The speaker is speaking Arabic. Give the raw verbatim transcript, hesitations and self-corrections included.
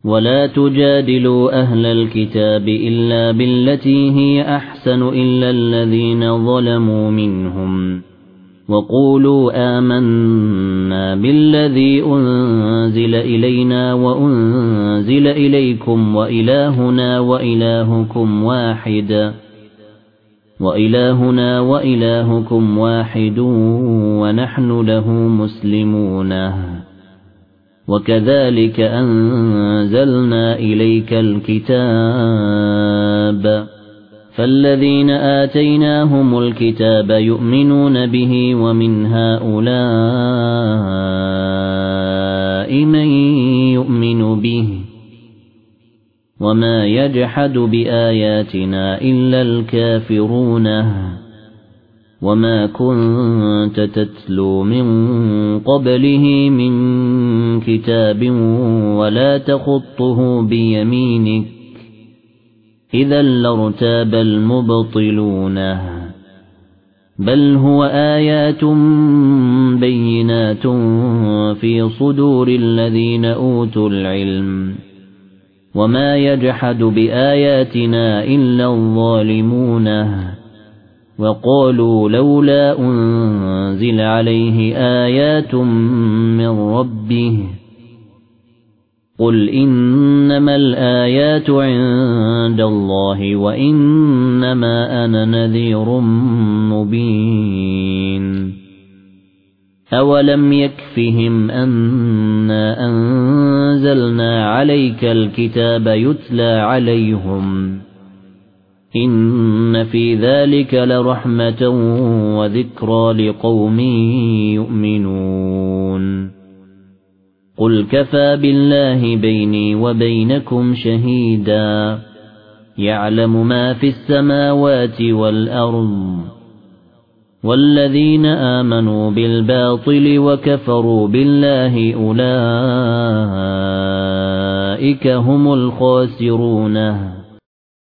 ولا تجادلوا أهل الكتاب إلا بالتي هي أحسن إلا الذين ظلموا منهم وقولوا آمنا بالذي أنزل إلينا وأنزل إليكم وإلهنا وإلهكم واحد وإلهنا وإلهكم واحد ونحن له مسلمون وكذلك أنزلنا إليك الكتاب فالذين آتيناهم الكتاب يؤمنون به ومن هؤلاء من يؤمن به وما يجحد بآياتنا إلا الكافرون وما كنت تتلو من قبله من كتاب ولا تخطه بيمينك إذا لارتاب المبطلون بل هو آيات بينات في صدور الذين أوتوا العلم وما يجحد بآياتنا إلا الظالمون وقالوا لولا أنزل عليه آيات من ربه قل إنما الآيات عند الله وإنما أنا نذير مبين أولم يكفهم أنا أنزلنا عليك الكتاب يتلى عليهم إن في ذلك لرحمة وذكرى لقوم يؤمنون قل كفى بالله بيني وبينكم شهيدا يعلم ما في السماوات والأرض والذين آمنوا بالباطل وكفروا بالله أولئك هم الخاسرون